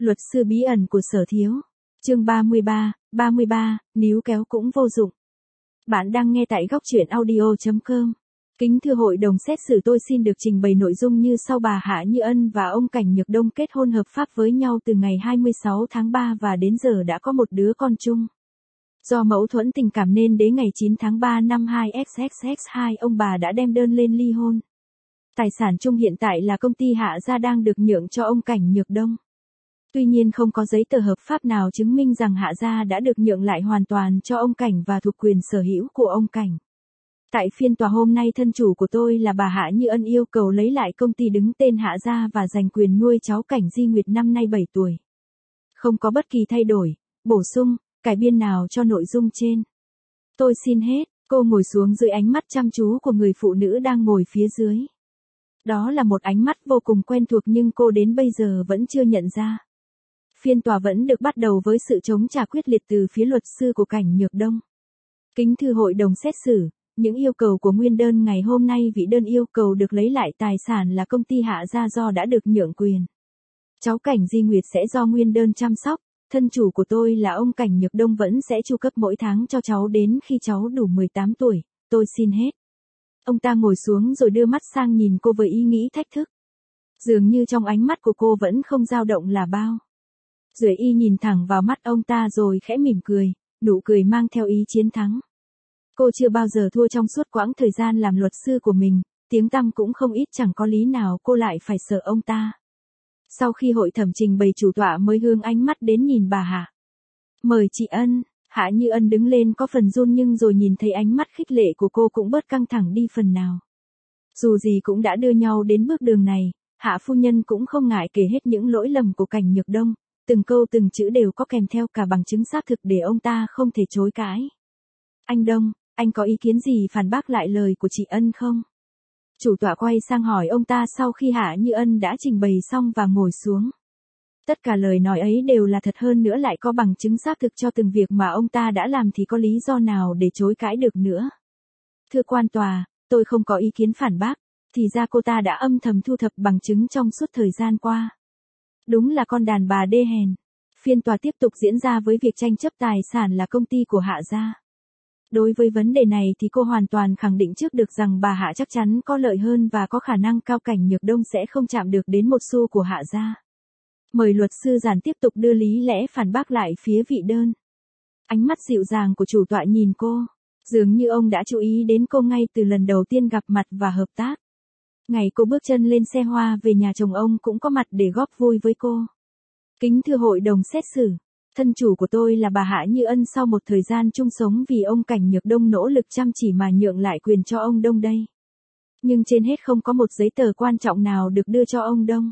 Luật sư bí ẩn của Sở Thiếu. Chương 33, níu kéo cũng vô dụng. Bạn đang nghe tại góc truyện audio.com. Kính thưa hội đồng xét xử, tôi xin được trình bày nội dung như sau. Bà Hạ Như Ân và ông Cảnh Nhược Đông kết hôn hợp pháp với nhau từ ngày 26 tháng 3 và đến giờ đã có một đứa con chung. Do mâu thuẫn tình cảm nên đến ngày 9 tháng 3 năm 2XXX2 ông bà đã đem đơn lên ly hôn. Tài sản chung hiện tại là công ty Hạ Gia đang được nhượng cho ông Cảnh Nhược Đông. Tuy nhiên không có giấy tờ hợp pháp nào chứng minh rằng Hạ Gia đã được nhượng lại hoàn toàn cho ông Cảnh và thuộc quyền sở hữu của ông Cảnh. Tại phiên tòa hôm nay, thân chủ của tôi là bà Hạ Như Ân yêu cầu lấy lại công ty đứng tên Hạ Gia và giành quyền nuôi cháu Cảnh Di Nguyệt năm nay 7 tuổi. Không có bất kỳ thay đổi, bổ sung, cải biên nào cho nội dung trên. Tôi xin hết. Cô ngồi xuống dưới ánh mắt chăm chú của người phụ nữ đang ngồi phía dưới. Đó là một ánh mắt vô cùng quen thuộc nhưng cô đến bây giờ vẫn chưa nhận ra. Phiên tòa vẫn được bắt đầu với sự chống trả quyết liệt từ phía luật sư của Cảnh Nhược Đông. Kính thưa hội đồng xét xử, những yêu cầu của nguyên đơn ngày hôm nay, vị đơn yêu cầu được lấy lại tài sản là công ty Hạ Gia do đã được nhượng quyền. Cháu Cảnh Di Nguyệt sẽ do nguyên đơn chăm sóc, thân chủ của tôi là ông Cảnh Nhược Đông vẫn sẽ chu cấp mỗi tháng cho cháu đến khi cháu đủ 18 tuổi, tôi xin hết. Ông ta ngồi xuống rồi đưa mắt sang nhìn cô với ý nghĩ thách thức. Dường như trong ánh mắt của cô vẫn không dao động là bao. Duệ Y nhìn thẳng vào mắt ông ta rồi khẽ mỉm cười, nụ cười mang theo ý chiến thắng. Cô chưa bao giờ thua trong suốt quãng thời gian làm luật sư của mình, tiếng tăm cũng không ít, chẳng có lý nào cô lại phải sợ ông ta. Sau khi hội thẩm trình bày, chủ tọa mới hướng ánh mắt đến nhìn bà Hạ. Mời chị Ân. Hạ Như Ân đứng lên có phần run nhưng rồi nhìn thấy ánh mắt khích lệ của cô cũng bớt căng thẳng đi phần nào. Dù gì cũng đã đưa nhau đến bước đường này, Hạ phu nhân cũng không ngại kể hết những lỗi lầm của Cảnh Nhược Đông, từng câu từng chữ đều có kèm theo cả bằng chứng xác thực để ông ta không thể chối cãi. Anh Đông, anh có ý kiến gì phản bác lại lời của chị Ân không? Chủ tọa quay sang hỏi ông ta sau khi Hạ Như Ân đã trình bày xong và ngồi xuống. Tất cả lời nói ấy đều là thật, hơn nữa lại có bằng chứng xác thực cho từng việc mà ông ta đã làm thì có lý do nào để chối cãi được nữa. Thưa quan tòa, tôi không có ý kiến phản bác, thì ra cô ta đã âm thầm thu thập bằng chứng trong suốt thời gian qua. Đúng là con đàn bà đê hèn. Phiên tòa tiếp tục diễn ra với việc tranh chấp tài sản là công ty của Hạ Gia. Đối với vấn đề này thì cô hoàn toàn khẳng định trước được rằng bà Hạ chắc chắn có lợi hơn và có khả năng cao Cảnh Nhược Đông sẽ không chạm được đến một xu của Hạ Gia. Mời luật sư giản tiếp tục đưa lý lẽ phản bác lại phía vị đơn. Ánh mắt dịu dàng của chủ tọa nhìn cô, dường như ông đã chú ý đến cô ngay từ lần đầu tiên gặp mặt và hợp tác. Ngày cô bước chân lên xe hoa về nhà chồng, ông cũng có mặt để góp vui với cô. Kính thưa hội đồng xét xử, thân chủ của tôi là bà Hạ Như Ân sau một thời gian chung sống vì ông Cảnh Nhược Đông nỗ lực chăm chỉ mà nhượng lại quyền cho ông Đông đây. Nhưng trên hết không có một giấy tờ quan trọng nào được đưa cho ông Đông.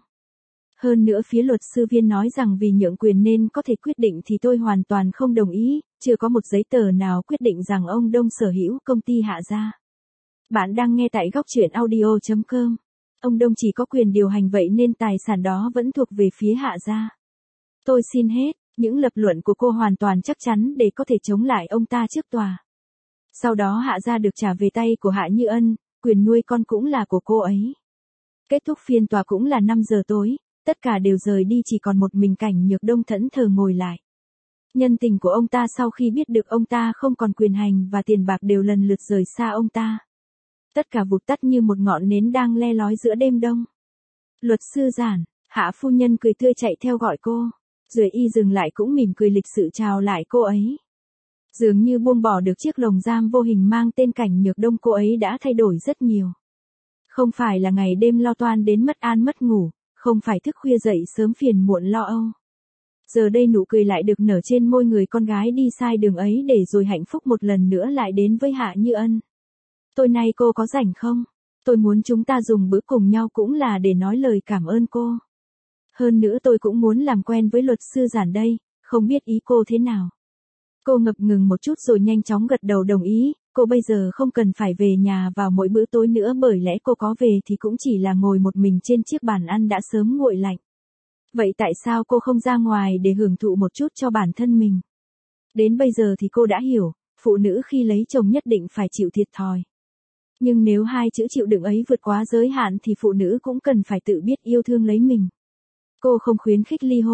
Hơn nữa phía luật sư viên nói rằng vì nhượng quyền nên có thể quyết định thì tôi hoàn toàn không đồng ý, chưa có một giấy tờ nào quyết định rằng ông Đông sở hữu công ty Hạ Gia. Bạn đang nghe tại góc truyện audio.com. Ông Đông chỉ có quyền điều hành, vậy nên tài sản đó vẫn thuộc về phía Hạ Gia. Tôi xin hết. Những lập luận của cô hoàn toàn chắc chắn để có thể chống lại ông ta trước tòa. Sau đó Hạ Gia được trả về tay của Hạ Như Ân, quyền nuôi con cũng là của cô ấy. Kết thúc phiên tòa cũng là 5 giờ tối, tất cả đều rời đi, chỉ còn một mình Cảnh Nhược Đông thẫn thờ ngồi lại. Nhân tình của ông ta sau khi biết được ông ta không còn quyền hành và tiền bạc đều lần lượt rời xa ông ta. Tất cả vụt tắt như một ngọn nến đang le lói giữa đêm đông. Luật sư giản, Hạ phu nhân cười tươi chạy theo gọi cô. Duệ Y dừng lại cũng mỉm cười lịch sự chào lại cô ấy. Dường như buông bỏ được chiếc lồng giam vô hình mang tên Cảnh Nhược Đông, cô ấy đã thay đổi rất nhiều. Không phải là ngày đêm lo toan đến mất ăn mất ngủ, không phải thức khuya dậy sớm phiền muộn lo âu. Giờ đây nụ cười lại được nở trên môi người con gái đi sai đường ấy để rồi hạnh phúc một lần nữa lại đến với Hạ Như Ân. Tối nay cô có rảnh không? Tôi muốn chúng ta dùng bữa cùng nhau cũng là để nói lời cảm ơn cô. Hơn nữa tôi cũng muốn làm quen với luật sư giản đây, không biết ý cô thế nào. Cô ngập ngừng một chút rồi nhanh chóng gật đầu đồng ý, cô bây giờ không cần phải về nhà vào mỗi bữa tối nữa, bởi lẽ cô có về thì cũng chỉ là ngồi một mình trên chiếc bàn ăn đã sớm nguội lạnh. Vậy tại sao cô không ra ngoài để hưởng thụ một chút cho bản thân mình? Đến bây giờ thì cô đã hiểu, phụ nữ khi lấy chồng nhất định phải chịu thiệt thòi. Nhưng nếu hai chữ chịu đựng ấy vượt quá giới hạn thì phụ nữ cũng cần phải tự biết yêu thương lấy mình. Cô không khuyến khích ly hôn,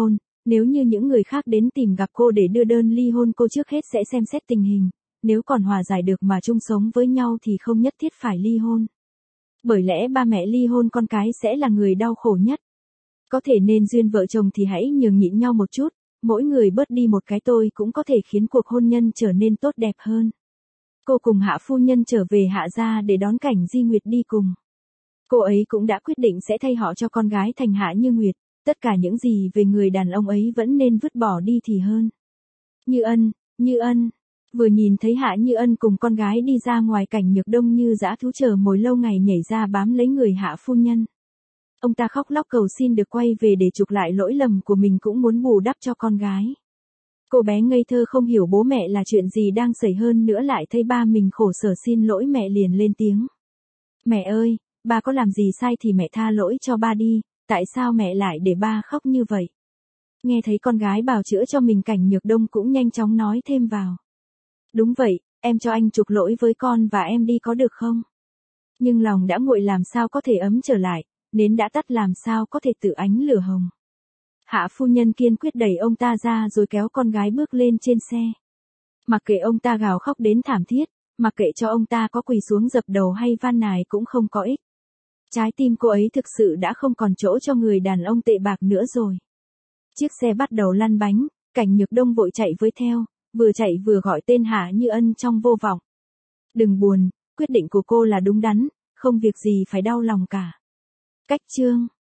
Nếu như những người khác đến tìm gặp cô để đưa đơn ly hôn, cô trước hết sẽ xem xét tình hình, nếu còn hòa giải được mà chung sống với nhau thì không nhất thiết phải ly hôn. Bởi lẽ ba mẹ ly hôn con cái sẽ là người đau khổ nhất. Có thể nên duyên vợ chồng thì hãy nhường nhịn nhau một chút, mỗi người bớt đi một cái tôi cũng có thể khiến cuộc hôn nhân trở nên tốt đẹp hơn. Cô cùng Hạ phu nhân trở về Hạ gia để đón Cảnh Di Nguyệt đi cùng. Cô ấy cũng đã quyết định sẽ thay họ cho con gái thành Hạ Như Nguyệt, tất cả những gì về người đàn ông ấy vẫn nên vứt bỏ đi thì hơn. Như Ân, vừa nhìn thấy Hạ Như Ân cùng con gái đi ra ngoài, Cảnh Nhược Đông như dã thú chờ mồi lâu ngày nhảy ra bám lấy người Hạ phu nhân. Ông ta khóc lóc cầu xin được quay về để chuộc lại lỗi lầm của mình, cũng muốn bù đắp cho con gái. Cô bé ngây thơ không hiểu bố mẹ là chuyện gì đang xảy, hơn nữa lại thấy ba mình khổ sở xin lỗi mẹ liền lên tiếng. Mẹ ơi, ba có làm gì sai thì mẹ tha lỗi cho ba đi, tại sao mẹ lại để ba khóc như vậy? Nghe thấy con gái bào chữa cho mình, Cảnh Nhược Đông cũng nhanh chóng nói thêm vào. Đúng vậy, em cho anh chuộc lỗi với con và em đi có được không? Nhưng lòng đã nguội làm sao có thể ấm trở lại, nến đã tắt làm sao có thể tự ánh lửa hồng. Hạ phu nhân kiên quyết đẩy ông ta ra rồi kéo con gái bước lên trên xe. Mặc kệ ông ta gào khóc đến thảm thiết, mặc kệ cho ông ta có quỳ xuống dập đầu hay van nài cũng không có ích. Trái tim cô ấy thực sự đã không còn chỗ cho người đàn ông tệ bạc nữa rồi. Chiếc xe bắt đầu lăn bánh, Cảnh Nhược Đông vội chạy với theo, vừa chạy vừa gọi tên Hạ Như Ân trong vô vọng. Đừng buồn, quyết định của cô là đúng đắn, không việc gì phải đau lòng cả. Cách chương